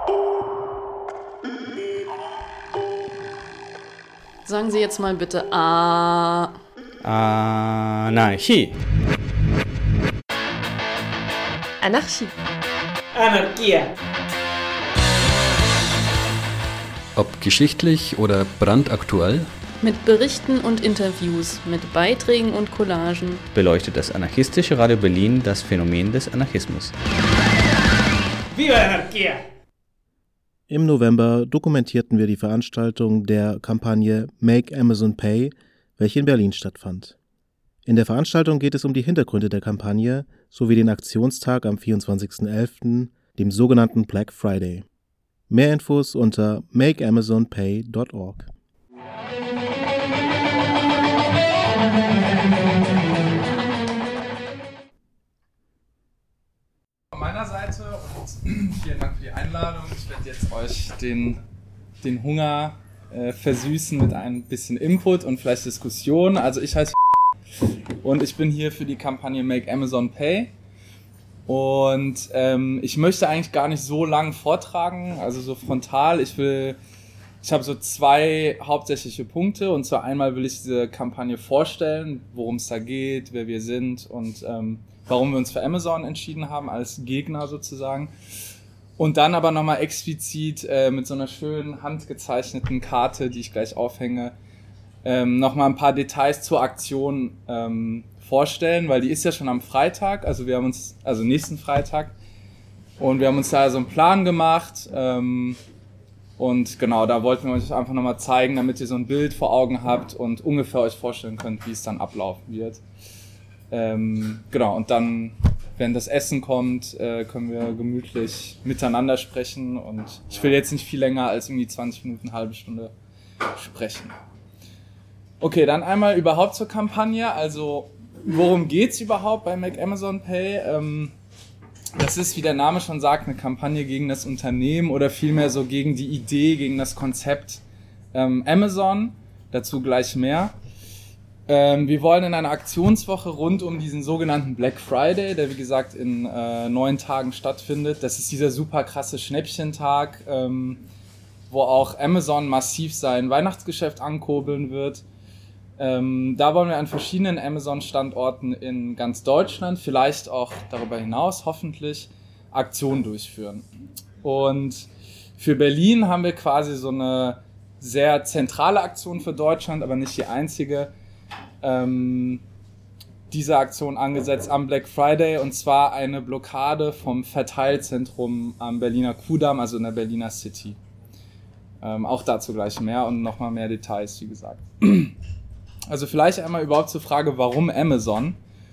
Sagen Sie jetzt mal bitte Anarchie. Anarchie. Anarchia. Ob geschichtlich oder brandaktuell, mit Berichten und Interviews, mit Beiträgen und Collagen beleuchtet das anarchistische Radio Berlin das Phänomen des Anarchismus. Viva Anarchia! Im November dokumentierten wir die Veranstaltung der Kampagne Make Amazon Pay, welche in Berlin stattfand. In der Veranstaltung geht es um die Hintergründe der Kampagne sowie den Aktionstag am 24.11., dem sogenannten Black Friday. Mehr Infos unter makeamazonpay.org. Von meiner Seite und vielen Dank für die Einladung. Ich werde jetzt euch den Hunger versüßen mit ein bisschen Input und vielleicht Diskussion. Also ich heiße und ich bin hier für die Kampagne Make Amazon Pay. Und ich möchte eigentlich gar nicht so lang vortragen, also so frontal. Ich habe so zwei hauptsächliche Punkte. Und zwar einmal will ich diese Kampagne vorstellen, worum es da geht, wer wir sind und warum wir uns für Amazon entschieden haben, als Gegner sozusagen. Und dann aber nochmal explizit mit so einer schönen handgezeichneten Karte, die ich gleich aufhänge, nochmal ein paar Details zur Aktion vorstellen, weil die ist ja schon am Freitag, also nächsten Freitag. Und wir haben uns da so einen Plan gemacht. Und genau, da wollten wir euch einfach nochmal zeigen, damit ihr so ein Bild vor Augen habt und ungefähr euch vorstellen könnt, wie es dann ablaufen wird. Genau, und dann, wenn das Essen kommt, können wir gemütlich miteinander sprechen und ich will jetzt nicht viel länger als irgendwie 20 Minuten, halbe Stunde sprechen. Okay, dann einmal überhaupt zur Kampagne, also worum geht's überhaupt bei Make Amazon Pay? Das ist, wie der Name schon sagt, eine Kampagne gegen das Unternehmen oder vielmehr so gegen die Idee, gegen das Konzept Amazon, dazu gleich mehr. Wir wollen in einer Aktionswoche rund um diesen sogenannten Black Friday, der wie gesagt in 9 Tagen stattfindet. Das ist dieser super krasse Schnäppchentag, wo auch Amazon massiv sein Weihnachtsgeschäft ankurbeln wird. Da wollen wir an verschiedenen Amazon-Standorten in ganz Deutschland, vielleicht auch darüber hinaus hoffentlich, Aktionen durchführen. Und für Berlin haben wir quasi so eine sehr zentrale Aktion für Deutschland, aber nicht die einzige, diese Aktion angesetzt am Black Friday, und zwar eine Blockade vom Verteilzentrum am Berliner Kudamm, also in der Berliner City. Auch dazu gleich mehr und nochmal mehr Details, wie gesagt. Also vielleicht einmal überhaupt zur Frage, warum Amazon?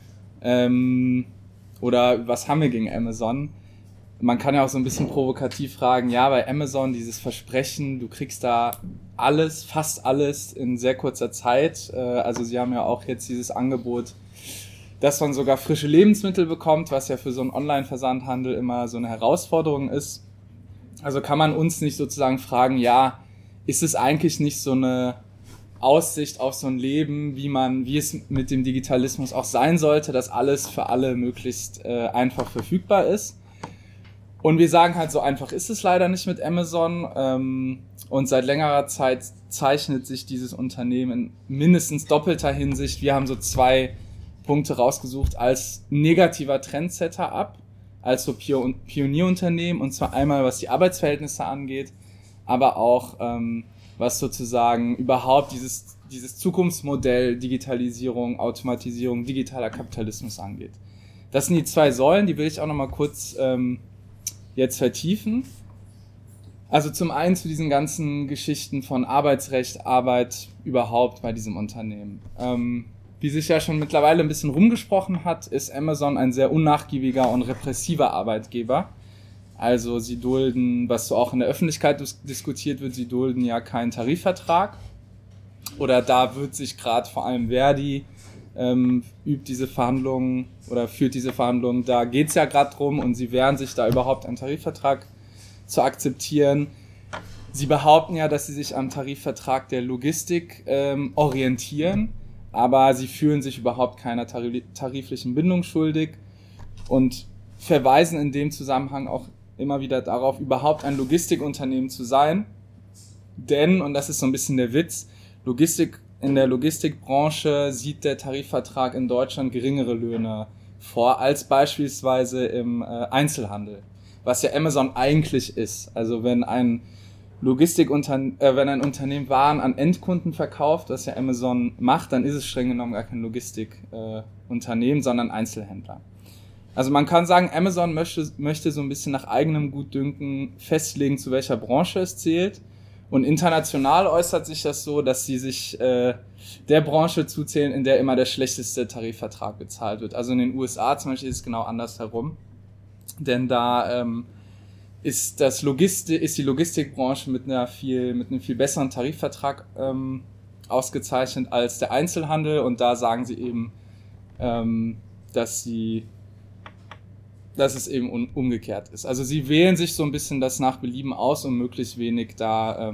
Oder was haben wir gegen Amazon? Man kann ja auch so ein bisschen provokativ fragen, ja, bei Amazon dieses Versprechen, du kriegst da alles, fast alles in sehr kurzer Zeit. Also sie haben ja auch jetzt dieses Angebot, dass man sogar frische Lebensmittel bekommt, was ja für so einen Online-Versandhandel immer so eine Herausforderung ist. Also kann man uns nicht sozusagen fragen, ja, ist es eigentlich nicht so eine Aussicht auf so ein Leben, wie es mit dem Digitalismus auch sein sollte, dass alles für alle möglichst einfach verfügbar ist. Und wir sagen halt, so einfach ist es leider nicht mit Amazon. Und seit längerer Zeit zeichnet sich dieses Unternehmen in mindestens doppelter Hinsicht. Wir haben so 2 Punkte rausgesucht als negativer Trendsetter ab, als so Pionierunternehmen. Und zwar einmal, was die Arbeitsverhältnisse angeht, aber auch was sozusagen überhaupt dieses Zukunftsmodell Digitalisierung, Automatisierung, digitaler Kapitalismus angeht. Das sind die 2 Säulen, die will ich auch nochmal kurz jetzt vertiefen. Also zum einen zu diesen ganzen Geschichten von Arbeitsrecht, Arbeit überhaupt bei diesem Unternehmen. Wie sich ja schon mittlerweile ein bisschen rumgesprochen hat, ist Amazon ein sehr unnachgiebiger und repressiver Arbeitgeber. Also sie dulden, was so auch in der Öffentlichkeit diskutiert wird, sie dulden ja keinen Tarifvertrag. Oder da wird sich gerade vor allem Verdi übt diese Verhandlungen oder führt diese Verhandlungen. Da geht es ja gerade drum und sie wehren sich da überhaupt einen Tarifvertrag zu akzeptieren. Sie behaupten ja, dass sie sich am Tarifvertrag der Logistik orientieren, aber sie fühlen sich überhaupt keiner tariflichen Bindung schuldig und verweisen in dem Zusammenhang auch immer wieder darauf, überhaupt ein Logistikunternehmen zu sein. Denn, und das ist so ein bisschen der Witz, in der Logistikbranche sieht der Tarifvertrag in Deutschland geringere Löhne vor als beispielsweise im Einzelhandel, was ja Amazon eigentlich ist. Also wenn ein Unternehmen Waren an Endkunden verkauft, was ja Amazon macht, dann ist es streng genommen gar kein Logistikunternehmen, sondern Einzelhändler. Also man kann sagen, Amazon möchte so ein bisschen nach eigenem Gutdünken festlegen, zu welcher Branche es zählt. Und international äußert sich das so, dass sie sich der Branche zuzählen, in der immer der schlechteste Tarifvertrag bezahlt wird. Also in den USA zum Beispiel ist es genau andersherum. Denn da ist die Logistikbranche mit einem viel besseren Tarifvertrag ausgezeichnet als der Einzelhandel. Und da sagen sie eben, dass es eben umgekehrt ist. Also sie wählen sich so ein bisschen das nach Belieben aus, um möglichst wenig da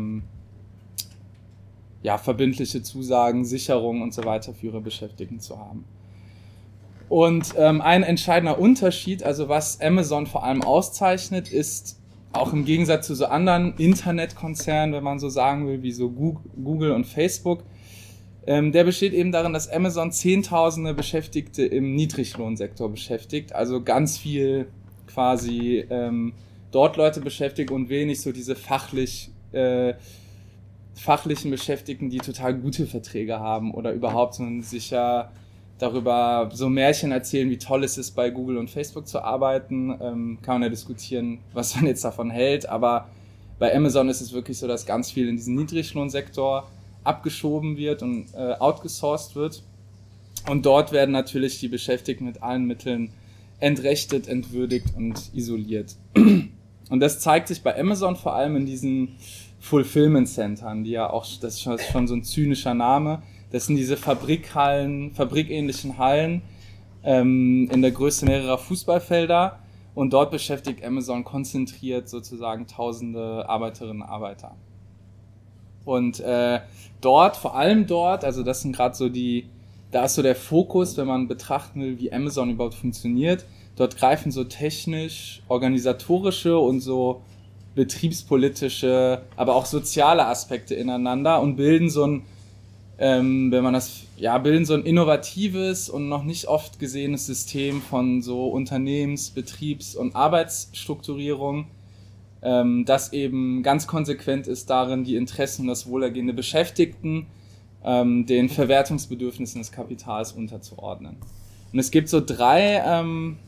verbindliche Zusagen, Sicherungen und so weiter für ihre Beschäftigten zu haben. Und ein entscheidender Unterschied, also was Amazon vor allem auszeichnet, ist auch im Gegensatz zu so anderen Internetkonzernen, wenn man so sagen will, wie so Google und Facebook, der besteht eben darin, dass Amazon Zehntausende Beschäftigte im Niedriglohnsektor beschäftigt, also ganz viel quasi dort Leute beschäftigt und wenig so diese fachlichen Beschäftigten, die total gute Verträge haben oder überhaupt so sicher darüber so Märchen erzählen, wie toll es ist, bei Google und Facebook zu arbeiten. Kann man ja diskutieren, was man jetzt davon hält, aber bei Amazon ist es wirklich so, dass ganz viel in diesen Niedriglohnsektor abgeschoben wird und outgesourced wird. Und dort werden natürlich die Beschäftigten mit allen Mitteln entrechtet, entwürdigt und isoliert. Und das zeigt sich bei Amazon vor allem in diesen Fulfillment Centern, die ja auch, das ist schon so ein zynischer Name, das sind diese fabrikähnlichen Hallen in der Größe mehrerer Fußballfelder, und dort beschäftigt Amazon konzentriert sozusagen tausende Arbeiterinnen und Arbeiter. Und vor allem dort, also das sind gerade so da ist so der Fokus, wenn man betrachten will, wie Amazon überhaupt funktioniert. Dort greifen so technisch, organisatorische und so betriebspolitische, aber auch soziale Aspekte ineinander und bilden so ein innovatives und noch nicht oft gesehenes System von so Unternehmens-, Betriebs- und Arbeitsstrukturierung, das eben ganz konsequent ist darin, die Interessen und das Wohlergehen der Beschäftigten den Verwertungsbedürfnissen des Kapitals unterzuordnen. Und es gibt so 3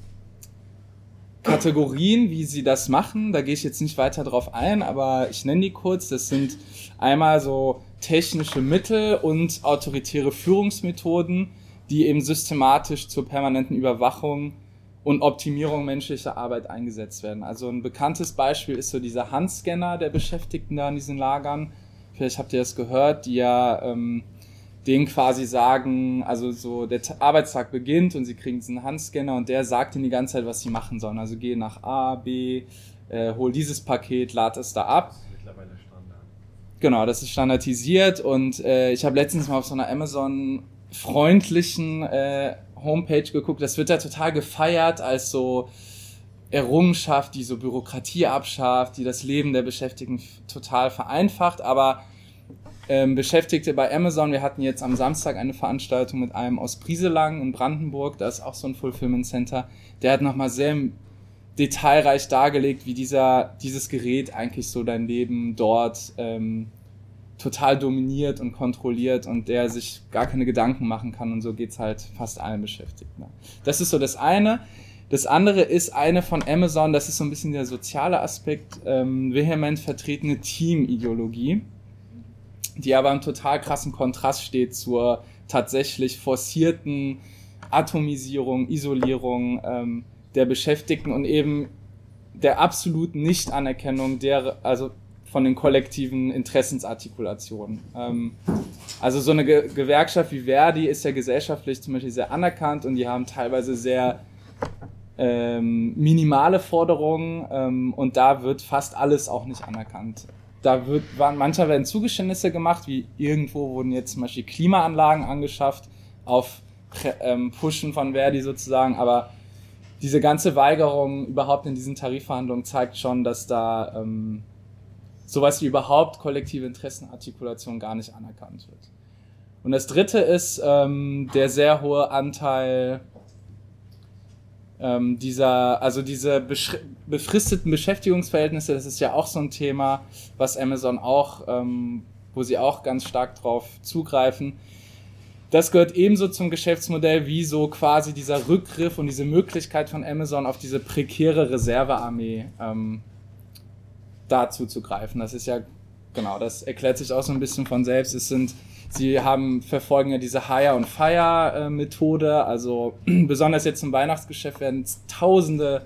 Kategorien, wie sie das machen. Da gehe ich jetzt nicht weiter drauf ein, aber ich nenne die kurz. Das sind einmal so technische Mittel und autoritäre Führungsmethoden, die eben systematisch zur permanenten Überwachung und Optimierung menschlicher Arbeit eingesetzt werden. Also ein bekanntes Beispiel ist so dieser Handscanner der Beschäftigten da in diesen Lagern. Vielleicht habt ihr das gehört, die ja denen quasi sagen, also so der Arbeitstag beginnt und sie kriegen diesen Handscanner und der sagt ihnen die ganze Zeit, was sie machen sollen. Also geh nach A, B, hol dieses Paket, lad es da ab. Das ist mittlerweile Standard. Genau, das ist standardisiert, und ich habe letztens mal auf so einer Amazon-freundlichen Homepage geguckt. Das wird da total gefeiert als so Errungenschaft, die so Bürokratie abschafft, die das Leben der Beschäftigten total vereinfacht, aber Beschäftigte bei Amazon, wir hatten jetzt am Samstag eine Veranstaltung mit einem aus Brieselang in Brandenburg, da ist auch so ein Fulfillment Center, der hat nochmal sehr detailreich dargelegt, wie dieses Gerät eigentlich so dein Leben dort total dominiert und kontrolliert und der sich gar keine Gedanken machen kann, und so geht's halt fast allen Beschäftigten. Das ist so das eine. Das andere ist eine von Amazon, das ist so ein bisschen der soziale Aspekt, vehement vertretene Teamideologie, die aber im total krassen Kontrast steht zur tatsächlich forcierten Atomisierung, Isolierung der Beschäftigten und eben der absoluten Nichtanerkennung also von den kollektiven Interessensartikulationen. Also so eine Gewerkschaft wie Verdi ist ja gesellschaftlich zum Beispiel sehr anerkannt, und die haben teilweise sehr minimale Forderungen, und da wird fast alles auch nicht anerkannt. Manchmal werden Zugeständnisse gemacht, wie irgendwo wurden jetzt zum Beispiel Klimaanlagen angeschafft, auf Pushen von Verdi sozusagen, aber diese ganze Weigerung überhaupt in diesen Tarifverhandlungen zeigt schon, dass da sowas wie überhaupt kollektive Interessenartikulation gar nicht anerkannt wird. Und das dritte ist der sehr hohe Anteil diese befristeten Beschäftigungsverhältnisse. Das ist ja auch so ein Thema, was Amazon auch, wo sie auch ganz stark drauf zugreifen. Das gehört ebenso zum Geschäftsmodell wie so quasi dieser Rückgriff und diese Möglichkeit von Amazon auf diese prekäre Reservearmee dazu zu greifen. Das ist ja, genau, das erklärt sich auch so ein bisschen von selbst. Sie verfolgen ja diese Hire- und Fire-Methode, also besonders jetzt im Weihnachtsgeschäft werden tausende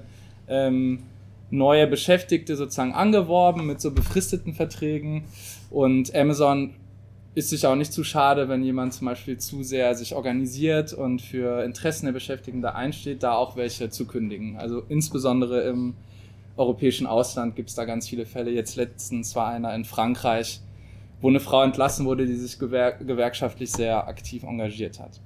neue Beschäftigte sozusagen angeworben mit so befristeten Verträgen und Amazon ist sich auch nicht zu schade, wenn jemand zum Beispiel zu sehr sich organisiert und für Interessen der Beschäftigten da einsteht, da auch welche zu kündigen. Also insbesondere im europäischen Ausland gibt es da ganz viele Fälle. Jetzt letztens war einer in Frankreich, wo eine Frau entlassen wurde, die sich gewerkschaftlich sehr aktiv engagiert hat.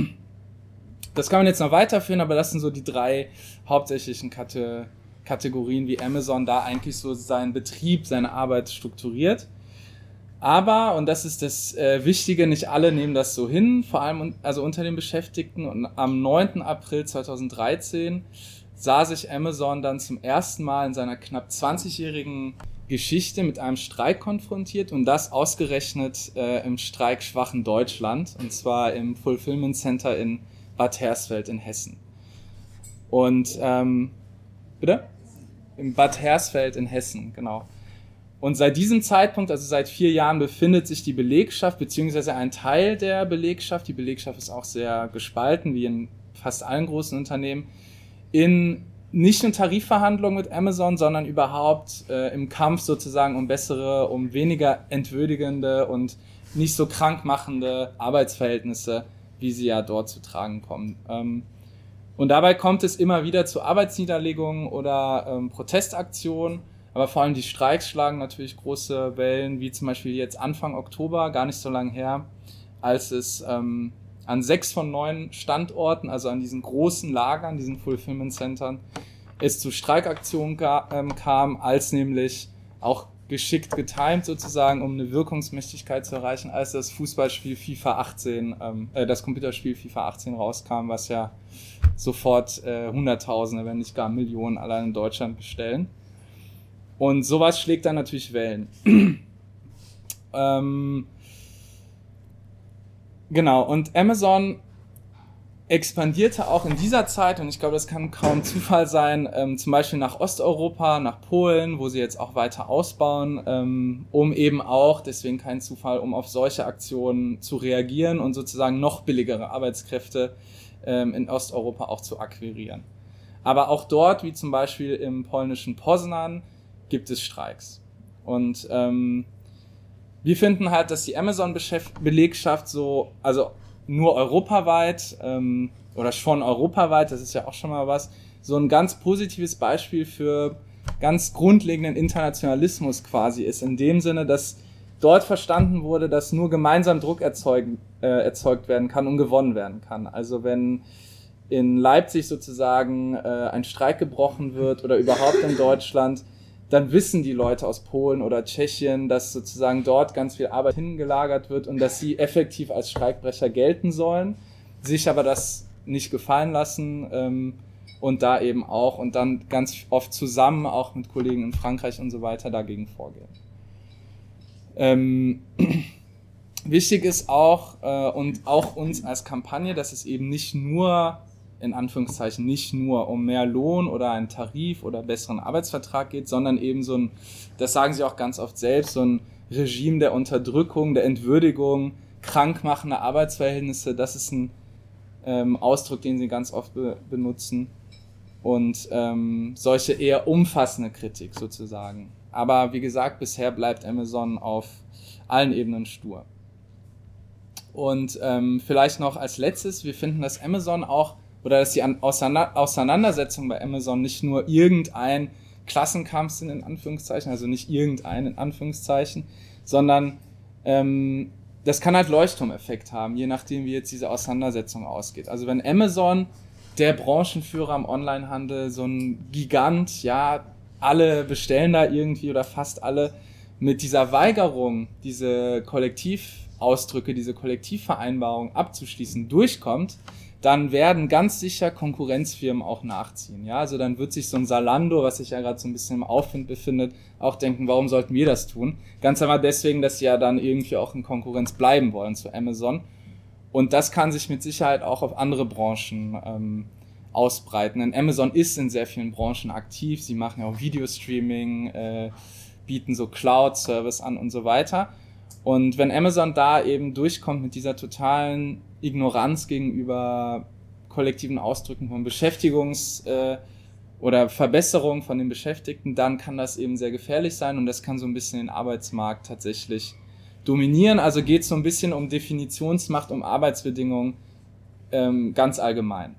Das kann man jetzt noch weiterführen, aber das sind so die 3 hauptsächlichen Kategorien, wie Amazon da eigentlich so seinen Betrieb, seine Arbeit strukturiert. Aber, und das ist das Wichtige, nicht alle nehmen das so hin, vor allem also unter den Beschäftigten. Und am 9. April 2013 sah sich Amazon dann zum ersten Mal in seiner knapp 20-jährigen Geschichte mit einem Streik konfrontiert und das ausgerechnet im streikschwachen Deutschland, und zwar im Fulfillment Center in Bad Hersfeld in Hessen. Und, bitte? Im Bad Hersfeld in Hessen, genau. Und seit diesem Zeitpunkt, also seit 4 Jahren, befindet sich die Belegschaft, beziehungsweise ein Teil der Belegschaft, die Belegschaft ist auch sehr gespalten, wie in fast allen großen Unternehmen, in nicht nur Tarifverhandlungen mit Amazon, sondern überhaupt im Kampf sozusagen um bessere, um weniger entwürdigende und nicht so krankmachende Arbeitsverhältnisse, wie sie ja dort zu tragen kommen. Und dabei kommt es immer wieder zu Arbeitsniederlegungen oder Protestaktionen, aber vor allem die Streiks schlagen natürlich große Wellen, wie zum Beispiel jetzt Anfang Oktober, gar nicht so lange her, als es an 6 von 9 Standorten, also an diesen großen Lagern, diesen Fulfillment Centern, es zu Streikaktionen kam, als nämlich auch geschickt getimt sozusagen, um eine Wirkungsmächtigkeit zu erreichen, als das Fußballspiel FIFA 18, das Computerspiel FIFA 18 rauskam, was ja sofort Hunderttausende, wenn nicht gar Millionen allein in Deutschland bestellen. Und sowas schlägt dann natürlich Wellen. Genau, und Amazon expandierte auch in dieser Zeit, und ich glaube, das kann kaum Zufall sein, zum Beispiel nach Osteuropa, nach Polen, wo sie jetzt auch weiter ausbauen, um eben auch, deswegen kein Zufall, um auf solche Aktionen zu reagieren und sozusagen noch billigere Arbeitskräfte in Osteuropa auch zu akquirieren. Aber auch dort, wie zum Beispiel im polnischen Poznań, gibt es Streiks. Und wir finden halt, dass die Amazon-Belegschaft so, also nur europaweit oder schon europaweit, das ist ja auch schon mal was, so ein ganz positives Beispiel für ganz grundlegenden Internationalismus quasi ist, in dem Sinne, dass dort verstanden wurde, dass nur gemeinsam Druck erzeugt werden kann und gewonnen werden kann. Also wenn in Leipzig sozusagen ein Streik gebrochen wird oder überhaupt in Deutschland, dann wissen die Leute aus Polen oder Tschechien, dass sozusagen dort ganz viel Arbeit hingelagert wird und dass sie effektiv als Streikbrecher gelten sollen, sich aber das nicht gefallen lassen und da eben auch und dann ganz oft zusammen auch mit Kollegen in Frankreich und so weiter dagegen vorgehen. Wichtig ist auch und auch uns als Kampagne, dass es eben nicht nur in Anführungszeichen nicht nur um mehr Lohn oder einen Tarif oder besseren Arbeitsvertrag geht, sondern eben so ein, das sagen sie auch ganz oft selbst, so ein Regime der Unterdrückung, der Entwürdigung, krankmachender Arbeitsverhältnisse, das ist ein Ausdruck, den sie ganz oft benutzen und solche eher umfassende Kritik sozusagen. Aber wie gesagt, bisher bleibt Amazon auf allen Ebenen stur. Und vielleicht noch als letztes, wir finden, dass Amazon auch oder dass die Auseinandersetzungen bei Amazon nicht nur irgendein Klassenkampf sind, in Anführungszeichen, also nicht irgendein in Anführungszeichen, sondern das kann halt Leuchtturmeffekt haben, je nachdem, wie jetzt diese Auseinandersetzung ausgeht. Also wenn Amazon der Branchenführer im Onlinehandel, so ein Gigant, ja, alle bestellen da irgendwie oder fast alle, mit dieser Weigerung, diese Kollektivausdrücke, diese Kollektivvereinbarung abzuschließen, durchkommt, dann werden ganz sicher Konkurrenzfirmen auch nachziehen. Ja, also dann wird sich so ein Zalando, was sich ja gerade so ein bisschen im Aufwind befindet, auch denken, warum sollten wir das tun? Ganz einfach deswegen, dass sie ja dann irgendwie auch in Konkurrenz bleiben wollen zu Amazon. Und das kann sich mit Sicherheit auch auf andere Branchen ausbreiten. Denn Amazon ist in sehr vielen Branchen aktiv. Sie machen ja auch Videostreaming, bieten so Cloud-Service an und so weiter. Und wenn Amazon da eben durchkommt mit dieser totalen Ignoranz gegenüber kollektiven Ausdrücken von oder Verbesserung von den Beschäftigten, dann kann das eben sehr gefährlich sein und das kann so ein bisschen den Arbeitsmarkt tatsächlich dominieren. Also geht es so ein bisschen um Definitionsmacht, um Arbeitsbedingungen ganz allgemein.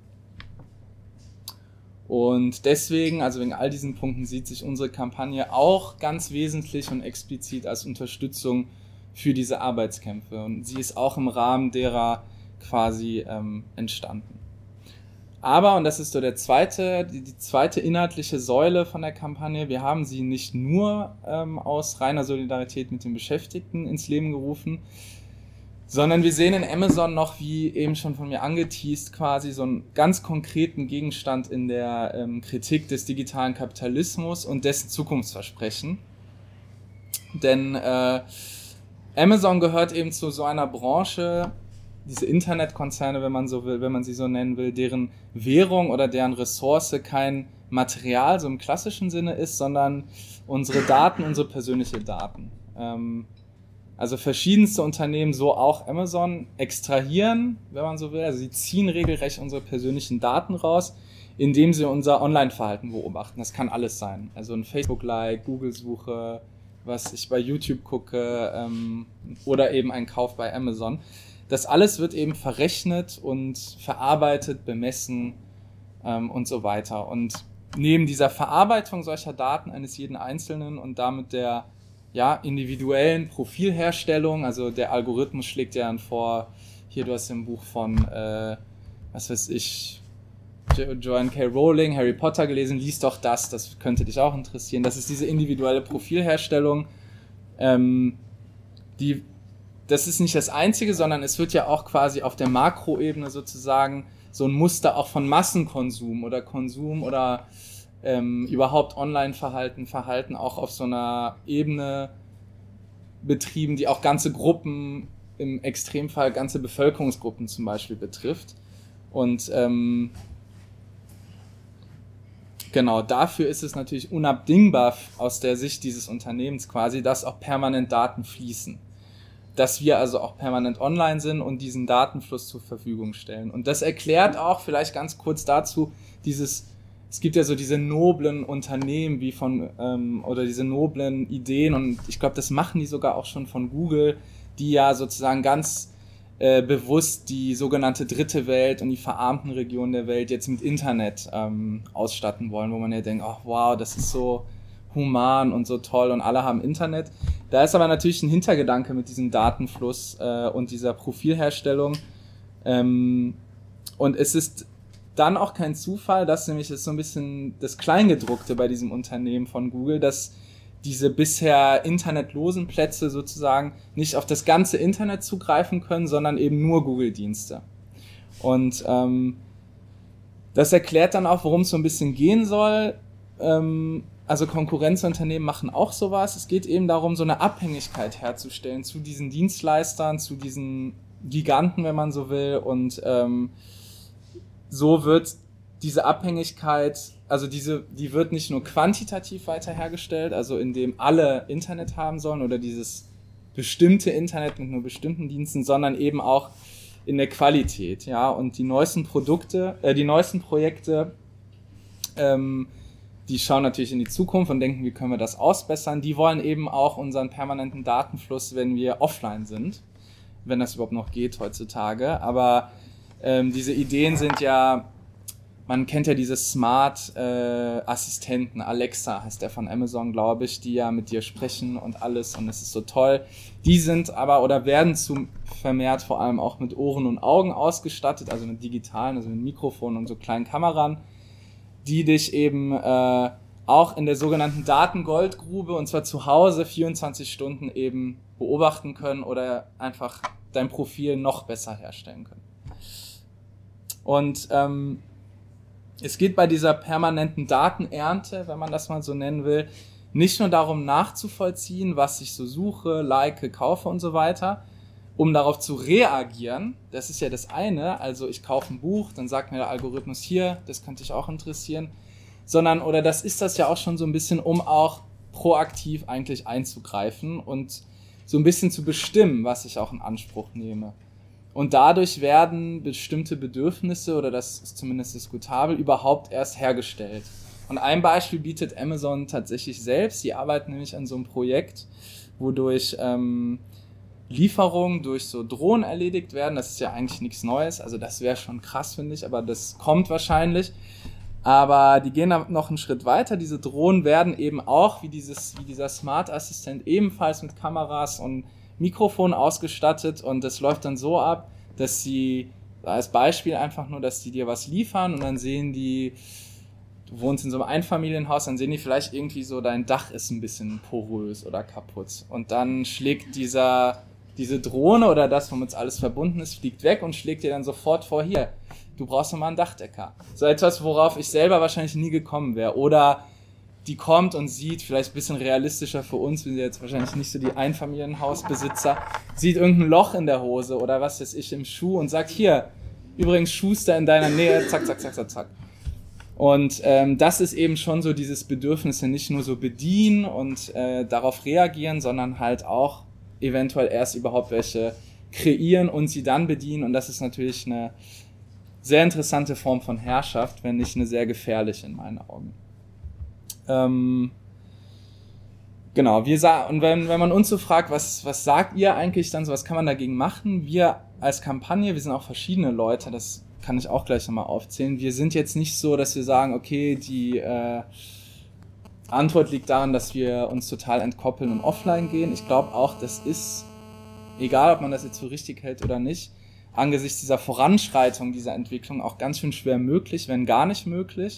Und deswegen, also wegen all diesen Punkten, sieht sich unsere Kampagne auch ganz wesentlich und explizit als Unterstützung für diese Arbeitskämpfe. Und sie ist auch im Rahmen derer quasi entstanden. Aber, und das ist so die zweite inhaltliche Säule von der Kampagne, wir haben sie nicht nur aus reiner Solidarität mit den Beschäftigten ins Leben gerufen, sondern wir sehen in Amazon noch, wie eben schon von mir angeteast, quasi so einen ganz konkreten Gegenstand in der Kritik des digitalen Kapitalismus und dessen Zukunftsversprechen. Denn Amazon gehört eben zu so einer Branche, diese Internetkonzerne, wenn man so will, wenn man sie so nennen will, deren Währung oder deren Ressource kein Material so im klassischen Sinne ist, sondern unsere Daten, unsere persönliche Daten. Also verschiedenste Unternehmen, so auch Amazon, extrahieren, wenn man so will, also sie ziehen regelrecht unsere persönlichen Daten raus, indem sie unser Online-Verhalten beobachten. Das kann alles sein. Also ein Facebook-Like, Google-Suche, was ich bei YouTube gucke oder eben ein Kauf bei Amazon. Das alles wird eben verrechnet und verarbeitet, bemessen und so weiter. Und neben dieser Verarbeitung solcher Daten eines jeden Einzelnen und damit der individuellen Profilherstellung, also der Algorithmus schlägt ja dann vor, hier du hast im Buch von, Joanne K. Rowling, Harry Potter gelesen, lies doch das könnte dich auch interessieren. Das ist diese individuelle Profilherstellung, das ist nicht das Einzige, sondern es wird ja auch quasi auf der Makroebene sozusagen so ein Muster auch von Massenkonsum oder Konsum oder überhaupt Online-Verhalten auch auf so einer Ebene betrieben, die auch ganze Gruppen, im Extremfall ganze Bevölkerungsgruppen zum Beispiel betrifft. Und genau, dafür ist es natürlich unabdingbar aus der Sicht dieses Unternehmens quasi, dass auch permanent Daten fließen. Dass wir also auch permanent online sind und diesen Datenfluss zur Verfügung stellen. Und das erklärt auch vielleicht ganz kurz dazu es gibt ja so diese noblen Unternehmen oder diese noblen Ideen und ich glaube, das machen die sogar auch schon von Google, die ja sozusagen ganz bewusst die sogenannte dritte Welt und die verarmten Regionen der Welt jetzt mit Internet ausstatten wollen, wo man ja denkt, oh wow, das ist so human und so toll und alle haben Internet. Da ist aber natürlich ein Hintergedanke mit diesem Datenfluss und dieser Profilherstellung. Und es ist dann auch kein Zufall, dass nämlich ist so ein bisschen das Kleingedruckte bei diesem Unternehmen von Google, dass diese bisher internetlosen Plätze sozusagen nicht auf das ganze Internet zugreifen können, sondern eben nur Google-Dienste. Und das erklärt dann auch, worum es so ein bisschen gehen soll. Also Konkurrenzunternehmen machen auch sowas. Es geht eben darum, so eine Abhängigkeit herzustellen zu diesen Dienstleistern, zu diesen Giganten, wenn man so will. Und so wird diese Abhängigkeit, also die wird nicht nur quantitativ weiter hergestellt, also indem alle Internet haben sollen oder dieses bestimmte Internet mit nur bestimmten Diensten, sondern eben auch in der Qualität, ja. Und die neuesten Projekte, die schauen natürlich in die Zukunft und denken, wie können wir das ausbessern. Die wollen eben auch unseren permanenten Datenfluss, wenn wir offline sind, wenn das überhaupt noch geht heutzutage. Aber diese Ideen sind ja man kennt ja diese Smart-Assistenten, Alexa heißt der von Amazon, glaube ich, die ja mit dir sprechen und alles und es ist so toll. Die sind aber oder werden vermehrt vor allem auch mit Ohren und Augen ausgestattet, also mit digitalen, also mit Mikrofonen und so kleinen Kameran, die dich eben auch in der sogenannten Datengoldgrube und zwar zu Hause 24 Stunden eben beobachten können oder einfach dein Profil noch besser herstellen können. Und es geht bei dieser permanenten Datenernte, wenn man das mal so nennen will, nicht nur darum nachzuvollziehen, was ich so suche, like, kaufe und so weiter, um darauf zu reagieren. Das ist ja das eine, also ich kaufe ein Buch, dann sagt mir der Algorithmus hier, das könnte dich auch interessieren, sondern, oder das ist das ja auch schon so ein bisschen, um auch proaktiv eigentlich einzugreifen und so ein bisschen zu bestimmen, was ich auch in Anspruch nehme. Und dadurch werden bestimmte Bedürfnisse, oder das ist zumindest diskutabel, überhaupt erst hergestellt. Und ein Beispiel bietet Amazon tatsächlich selbst. Sie arbeiten nämlich an so einem Projekt, wodurch Lieferungen durch so Drohnen erledigt werden. Das ist ja eigentlich nichts Neues. Also das wäre schon krass, finde ich, aber das kommt wahrscheinlich. Aber die gehen noch einen Schritt weiter. Diese Drohnen werden eben auch, wie dieser Smart-Assistent, ebenfalls mit Kameras und Mikrofon ausgestattet und das läuft dann so ab, dass sie, als Beispiel einfach nur, dass die dir was liefern und dann sehen die, du wohnst in so einem Einfamilienhaus, dann sehen die vielleicht irgendwie so, dein Dach ist ein bisschen porös oder kaputt und dann schlägt diese Drohne oder das, womit alles verbunden ist, fliegt weg und schlägt dir dann sofort vor, hier, du brauchst nochmal einen Dachdecker. So etwas, worauf ich selber wahrscheinlich nie gekommen wäre. Oder die kommt und sieht, vielleicht ein bisschen realistischer für uns, wir sind jetzt wahrscheinlich nicht so die Einfamilienhausbesitzer, sieht irgendein Loch in der Hose oder was weiß ich im Schuh und sagt, hier, übrigens Schuster in deiner Nähe, zack, zack, zack, zack, zack. Und das ist eben schon so dieses Bedürfnis, nicht nur so bedienen und darauf reagieren, sondern halt auch eventuell erst überhaupt welche kreieren und sie dann bedienen. Und das ist natürlich eine sehr interessante Form von Herrschaft, wenn nicht eine sehr gefährliche in meinen Augen. Genau, und wenn man uns so fragt, was sagt ihr eigentlich dann so, was kann man dagegen machen? Wir als Kampagne, wir sind auch verschiedene Leute, das kann ich auch gleich nochmal aufzählen. Wir sind jetzt nicht so, dass wir sagen, okay, die Antwort liegt daran, dass wir uns total entkoppeln und offline gehen. Ich glaube auch, das ist, egal ob man das jetzt für richtig hält oder nicht, angesichts dieser Voranschreitung dieser Entwicklung auch ganz schön schwer möglich, wenn gar nicht möglich.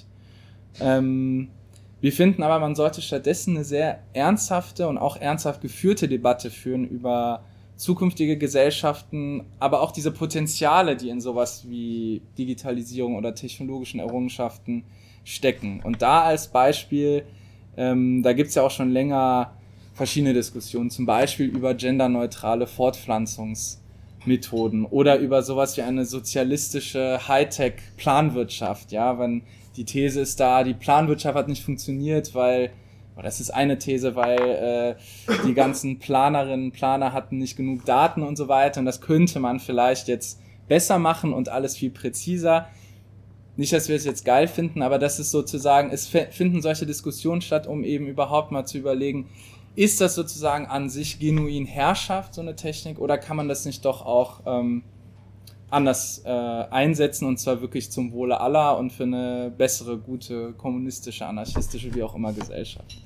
Wir finden aber, man sollte stattdessen eine sehr ernsthafte und auch ernsthaft geführte Debatte führen über zukünftige Gesellschaften, aber auch diese Potenziale, die in sowas wie Digitalisierung oder technologischen Errungenschaften stecken. Und da als Beispiel, da gibt's ja auch schon länger verschiedene Diskussionen, zum Beispiel über genderneutrale Fortpflanzungsmethoden oder über sowas wie eine sozialistische Hightech-Planwirtschaft, ja, wenn die These ist da, die Planwirtschaft hat nicht funktioniert, weil, das ist eine These, weil die ganzen Planerinnen und Planer hatten nicht genug Daten und so weiter und das könnte man vielleicht jetzt besser machen und alles viel präziser. Nicht, dass wir es jetzt geil finden, aber das ist sozusagen, es finden solche Diskussionen statt, um eben überhaupt mal zu überlegen, ist das sozusagen an sich genuin Herrschaft, so eine Technik, oder kann man das nicht doch auch anders einsetzen und zwar wirklich zum Wohle aller und für eine bessere, gute, kommunistische, anarchistische, wie auch immer Gesellschaft.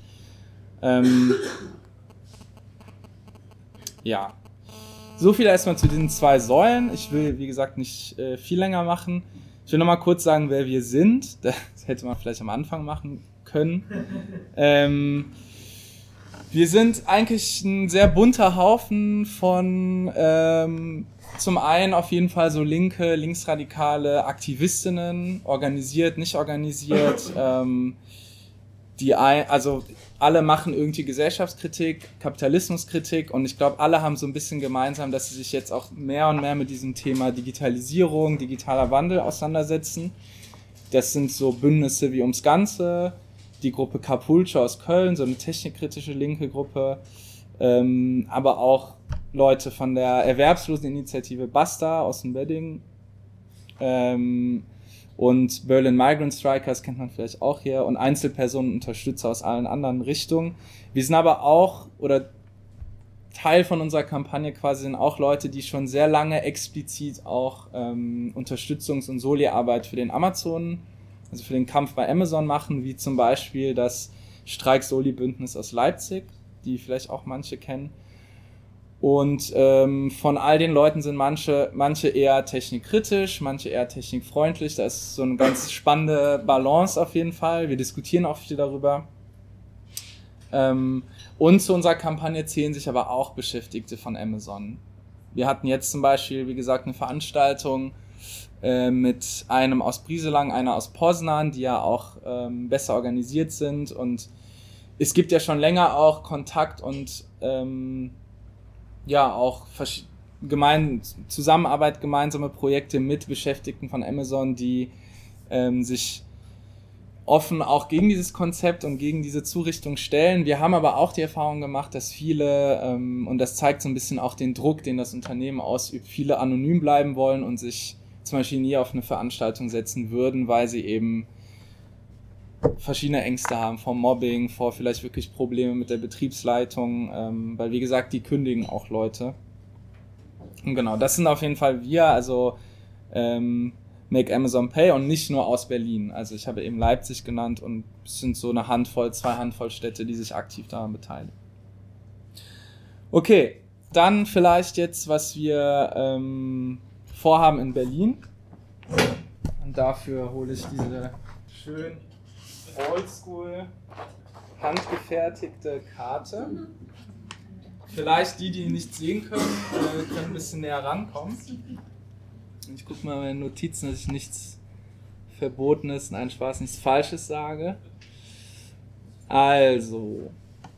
Ja, so viel erstmal zu diesen 2 Säulen. Ich will, wie gesagt, nicht viel länger machen. Ich will nochmal kurz sagen, wer wir sind. Das hätte man vielleicht am Anfang machen können. Wir sind eigentlich ein sehr bunter Haufen von zum einen auf jeden Fall so linke, linksradikale Aktivistinnen, organisiert, nicht organisiert, also alle machen irgendwie Gesellschaftskritik, Kapitalismuskritik und ich glaube, alle haben so ein bisschen gemeinsam, dass sie sich jetzt auch mehr und mehr mit diesem Thema Digitalisierung, digitaler Wandel auseinandersetzen. Das sind so Bündnisse wie Ums Ganze, die Gruppe Capulcho aus Köln, so eine technikkritische linke Gruppe, aber auch Leute von der Erwerbsloseninitiative Basta aus dem Wedding und Berlin Migrant Strikers kennt man vielleicht auch hier und Einzelpersonen, Unterstützer aus allen anderen Richtungen. Wir sind aber auch, oder Teil von unserer Kampagne quasi sind auch Leute, die schon sehr lange explizit auch Unterstützungs- und Soli-Arbeit für den Amazon also für den Kampf bei Amazon machen, wie zum Beispiel das Streik-Soli-Bündnis aus Leipzig, die vielleicht auch manche kennen. Und von all den Leuten sind manche eher technikkritisch, manche eher technikfreundlich. Da ist so eine ganz spannende Balance auf jeden Fall. Wir diskutieren auch viel darüber. Und zu unserer Kampagne zählen sich aber auch Beschäftigte von Amazon. Wir hatten jetzt zum Beispiel, wie gesagt, eine Veranstaltung mit einem aus Brieselang, einer aus Poznan, die ja auch besser organisiert sind. Und es gibt ja schon länger auch Kontakt und auch Zusammenarbeit, gemeinsame Projekte mit Beschäftigten von Amazon, die sich offen auch gegen dieses Konzept und gegen diese Zurichtung stellen. Wir haben aber auch die Erfahrung gemacht, dass viele, und das zeigt so ein bisschen auch den Druck, den das Unternehmen ausübt, viele anonym bleiben wollen und sich zum Beispiel nie auf eine Veranstaltung setzen würden, weil sie eben verschiedene Ängste haben vor Mobbing, vor vielleicht wirklich Probleme mit der Betriebsleitung, weil wie gesagt, die kündigen auch Leute. Und genau, das sind auf jeden Fall wir, also Make Amazon Pay und nicht nur aus Berlin. Also ich habe eben Leipzig genannt und es sind so eine Handvoll, 2 Handvoll Städte, die sich aktiv daran beteiligen. Okay, dann vielleicht jetzt, was wir vorhaben in Berlin. Und dafür hole ich diese schön oldschool handgefertigte Karte. Vielleicht die nicht sehen können ein bisschen näher rankommen. Ich gucke mal meine Notizen, dass ich nichts Verbotenes, nein, Spaß, nichts Falsches sage. Also,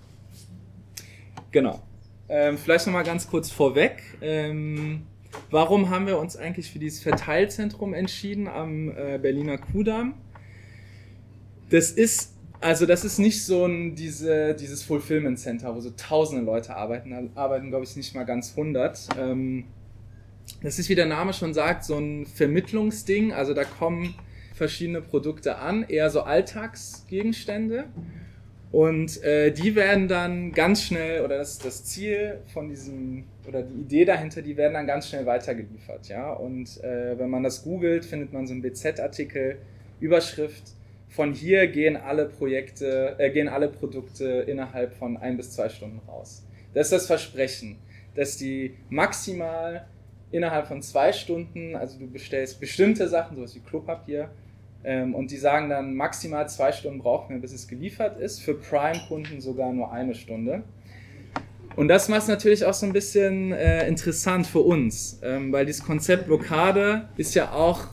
genau. Vielleicht nochmal ganz kurz vorweg. Warum haben wir uns eigentlich für dieses Verteilzentrum entschieden am Berliner Kudamm? Das ist nicht so dieses Fulfillment Center, wo so tausende Leute arbeiten, glaube ich nicht mal ganz 100. Das ist, wie der Name schon sagt, so ein Vermittlungsding, also da kommen verschiedene Produkte an, eher so Alltagsgegenstände und die werden dann ganz schnell, oder das ist das Ziel von diesem, oder die Idee dahinter, die werden dann ganz schnell weitergeliefert, ja, und wenn man das googelt, findet man so einen BZ-Artikel, Überschrift: Von hier gehen alle Produkte innerhalb von 1 bis 2 Stunden raus. Das ist das Versprechen, dass die maximal innerhalb von 2 Stunden, also du bestellst bestimmte Sachen, sowas wie Klopapier, und die sagen dann, maximal 2 Stunden brauchen wir, bis es geliefert ist, für Prime-Kunden sogar nur 1 Stunde. Und das macht es natürlich auch so ein bisschen interessant für uns, weil dieses Konzept Blockade ist ja auch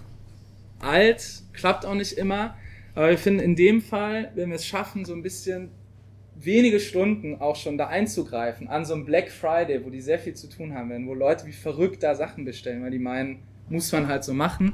alt, klappt auch nicht immer, aber wir finden in dem Fall, wenn wir es schaffen, so ein bisschen wenige Stunden auch schon da einzugreifen, an so einem Black Friday, wo die sehr viel zu tun haben werden, wo Leute wie verrückt da Sachen bestellen, weil die meinen, muss man halt so machen.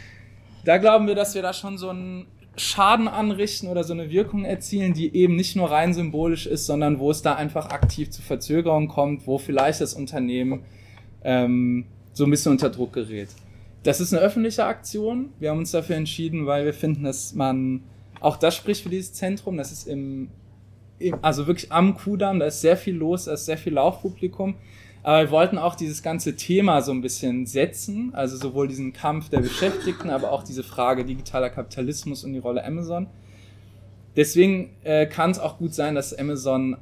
Da glauben wir, dass wir da schon so einen Schaden anrichten oder so eine Wirkung erzielen, die eben nicht nur rein symbolisch ist, sondern wo es da einfach aktiv zu Verzögerungen kommt, wo vielleicht das Unternehmen so ein bisschen unter Druck gerät. Das ist eine öffentliche Aktion. Wir haben uns dafür entschieden, weil wir finden, dass man, auch das spricht für dieses Zentrum, das ist also wirklich am Kudamm, da ist sehr viel los, da ist sehr viel Laufpublikum. Aber wir wollten auch dieses ganze Thema so ein bisschen setzen, also sowohl diesen Kampf der Beschäftigten, aber auch diese Frage digitaler Kapitalismus und die Rolle Amazon. Deswegen kann es auch gut sein, dass Amazon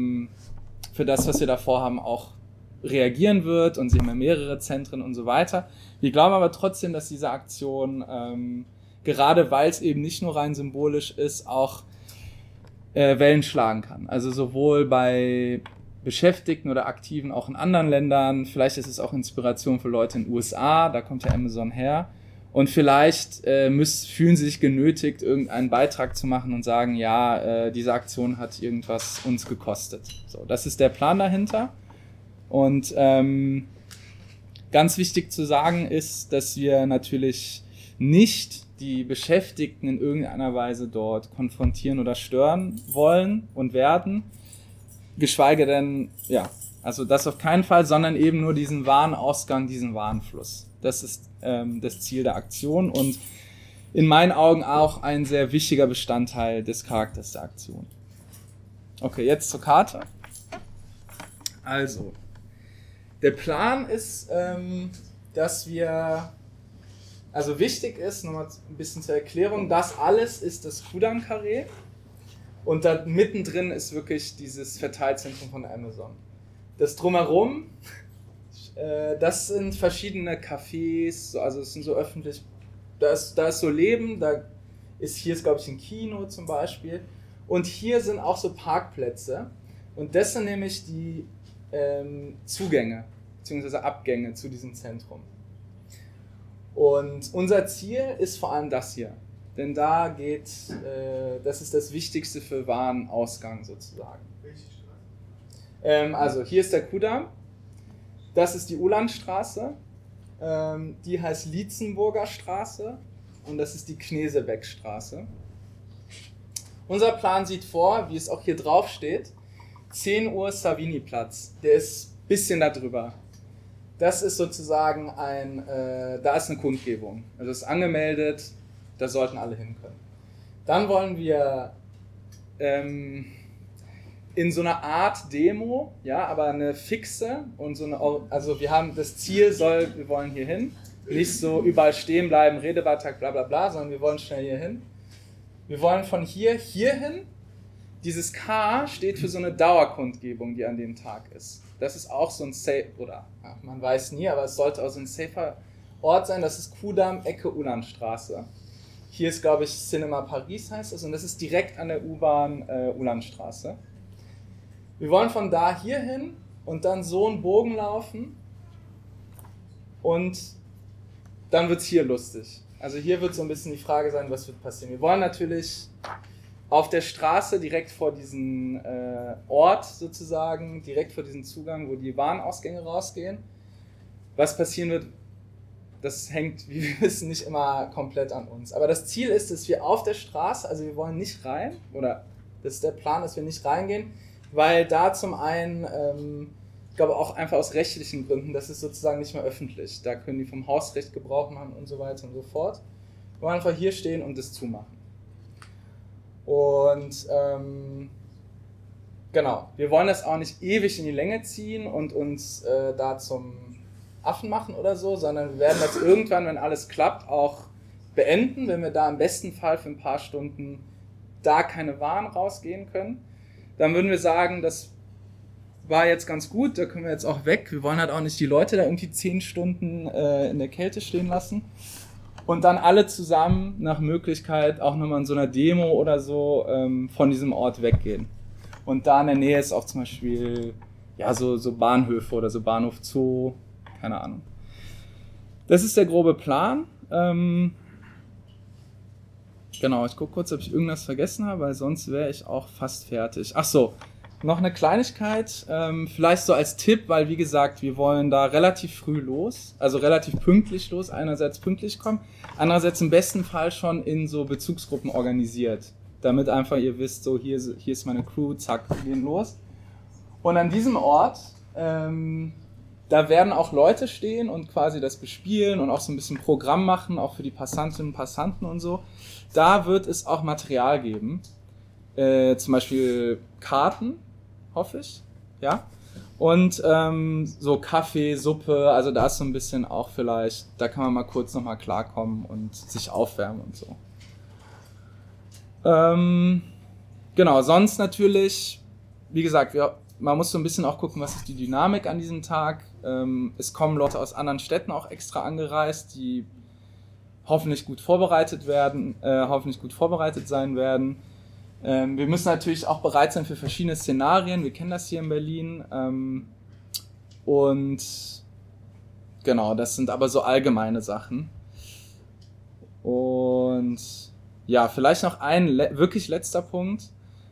für das, was wir da vorhaben, auch reagieren wird, und sie haben ja mehrere Zentren und so weiter. Wir glauben aber trotzdem, dass diese Aktion, gerade weil es eben nicht nur rein symbolisch ist, auch Wellen schlagen kann. Also sowohl bei Beschäftigten oder Aktiven auch in anderen Ländern, vielleicht ist es auch Inspiration für Leute in den USA, da kommt ja Amazon her, und vielleicht fühlen sie sich genötigt, irgendeinen Beitrag zu machen und sagen, ja, diese Aktion hat irgendwas uns gekostet. So, das ist der Plan dahinter. Und ganz wichtig zu sagen ist, dass wir natürlich nicht die Beschäftigten in irgendeiner Weise dort konfrontieren oder stören wollen und werden, geschweige denn, ja, also das auf keinen Fall, sondern eben nur diesen Warenausgang, diesen Warenfluss. Das ist das Ziel der Aktion und in meinen Augen auch ein sehr wichtiger Bestandteil des Charakters der Aktion. Okay, jetzt zur Karte. Also, der Plan ist, dass wir Also wichtig ist, nochmal ein bisschen zur Erklärung, das alles ist das Kudamm-Karree und da mittendrin ist wirklich dieses Verteilzentrum von Amazon. Das Drumherum, das sind verschiedene Cafés, also es sind so öffentlich, da ist so Leben, hier ist glaube ich ein Kino zum Beispiel und hier sind auch so Parkplätze und das sind nämlich die Zugänge bzw. Abgänge zu diesem Zentrum. Und unser Ziel ist vor allem das hier, denn da geht, das ist das Wichtigste für Warenausgang sozusagen. Welche Straße? Also hier ist der Kudamm, das ist die Ulandstraße, die heißt Lietzenburger Straße und das ist die Knesebeckstraße. Unser Plan sieht vor, wie es auch hier drauf steht, 10 Uhr Savini-Platz, der ist ein bisschen da drüber. Das ist sozusagen da ist eine Kundgebung, also ist angemeldet, da sollten alle hin können. Dann wollen wir in so einer Art Demo, ja, aber eine fixe und also wir haben das Ziel wir wollen hier hin, nicht so überall stehen bleiben, Redebeitrag, bla bla bla, sondern wir wollen schnell hier hin. Wir wollen von hier hin. Dieses K steht für so eine Dauerkundgebung, die an dem Tag ist. Das ist auch so ein man weiß nie, aber es sollte auch so ein safer Ort sein. Das ist Kudamm, Ecke Ulandstraße. Hier ist, glaube ich, Cinema Paris heißt es und das ist direkt an der U-Bahn Ulandstraße. Wir wollen von da hier hin und dann so einen Bogen laufen und dann wird es hier lustig. Also hier wird so ein bisschen die Frage sein, was wird passieren. Wir wollen natürlich auf der Straße direkt vor diesem Ort sozusagen, direkt vor diesem Zugang, wo die Warenausgänge rausgehen. Was passieren wird, das hängt, wie wir wissen, nicht immer komplett an uns. Aber das Ziel ist, dass wir auf der Straße, also wir wollen nicht rein, oder das ist der Plan, dass wir nicht reingehen, weil da zum einen, ich glaube auch einfach aus rechtlichen Gründen, das ist sozusagen nicht mehr öffentlich. Da können die vom Hausrecht Gebrauch machen und so weiter und so fort. Wir wollen einfach hier stehen und das zumachen. Und genau, wir wollen das auch nicht ewig in die Länge ziehen und uns da zum Affen machen oder so, sondern wir werden das irgendwann, wenn alles klappt, auch beenden, wenn wir da im besten Fall für ein paar Stunden da keine Waren rausgehen können. Dann würden wir sagen, das war jetzt ganz gut, da können wir jetzt auch weg. Wir wollen halt auch nicht die Leute da irgendwie 10 Stunden in der Kälte stehen lassen. Und dann alle zusammen nach Möglichkeit auch nochmal in so einer Demo oder so von diesem Ort weggehen. Und da in der Nähe ist auch zum Beispiel ja, so Bahnhöfe oder so Bahnhof Zoo, keine Ahnung. Das ist der grobe Plan. Genau, ich gucke kurz, ob ich irgendwas vergessen habe, weil sonst wäre ich auch fast fertig. Ach so, noch eine Kleinigkeit, vielleicht so als Tipp, weil wie gesagt, wir wollen da relativ früh los, also relativ pünktlich los, einerseits pünktlich kommen, andererseits im besten Fall schon in so Bezugsgruppen organisiert, damit einfach ihr wisst, so hier ist meine Crew, zack, wir gehen los. Und an diesem Ort, da werden auch Leute stehen und quasi das bespielen und auch so ein bisschen Programm machen, auch für die Passantinnen und Passanten und so. Da wird es auch Material geben, zum Beispiel Karten, hoffe ich, ja. Und so Kaffee, Suppe, also da ist so ein bisschen auch vielleicht, da kann man mal kurz nochmal klarkommen und sich aufwärmen und so. Genau, sonst natürlich, wie gesagt, man muss so ein bisschen auch gucken, was ist die Dynamik an diesem Tag. Es kommen Leute aus anderen Städten auch extra angereist, die hoffentlich gut vorbereitet sein werden. Wir müssen natürlich auch bereit sein für verschiedene Szenarien. Wir kennen das hier in Berlin. Und genau, das sind aber so allgemeine Sachen. Und ja, vielleicht noch ein wirklich letzter Punkt.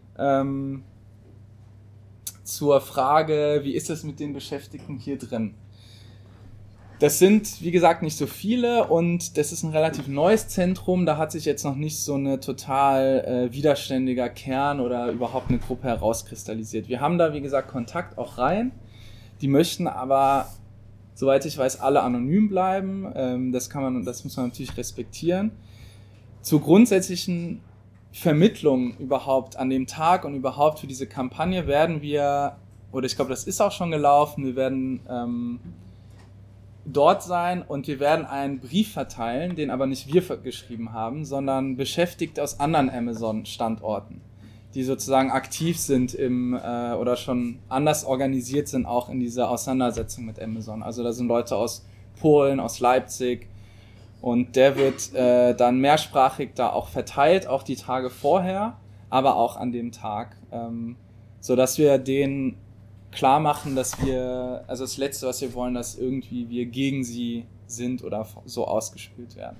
Zur Frage, wie ist es mit den Beschäftigten hier drin? Das sind, wie gesagt, nicht so viele und das ist ein relativ neues Zentrum. Da hat sich jetzt noch nicht so eine total widerständiger Kern oder überhaupt eine Gruppe herauskristallisiert. Wir haben da, wie gesagt, Kontakt auch rein. Die möchten aber, soweit ich weiß, alle anonym bleiben. Das muss man natürlich respektieren. Zur grundsätzlichen Vermittlung überhaupt an dem Tag und überhaupt für diese Kampagne werden wir, oder ich glaube, das ist auch schon gelaufen, wir werden dort sein und wir werden einen Brief verteilen, den aber nicht wir geschrieben haben, sondern Beschäftigte aus anderen Amazon-Standorten, die sozusagen aktiv sind oder schon anders organisiert sind, auch in dieser Auseinandersetzung mit Amazon. Also da sind Leute aus Polen, aus Leipzig, und der wird dann mehrsprachig da auch verteilt, auch die Tage vorher, aber auch an dem Tag, sodass wir denen klar machen, dass wir, also das Letzte, was wir wollen, dass irgendwie wir gegen sie sind oder so ausgespielt werden.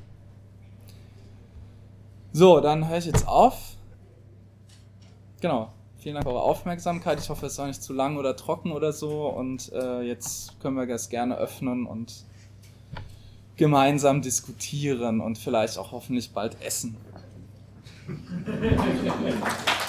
So, dann höre ich jetzt auf. Genau, vielen Dank für eure Aufmerksamkeit. Ich hoffe, es war nicht zu lang oder trocken oder so. Und jetzt können wir das gerne öffnen und gemeinsam diskutieren und vielleicht auch hoffentlich bald essen.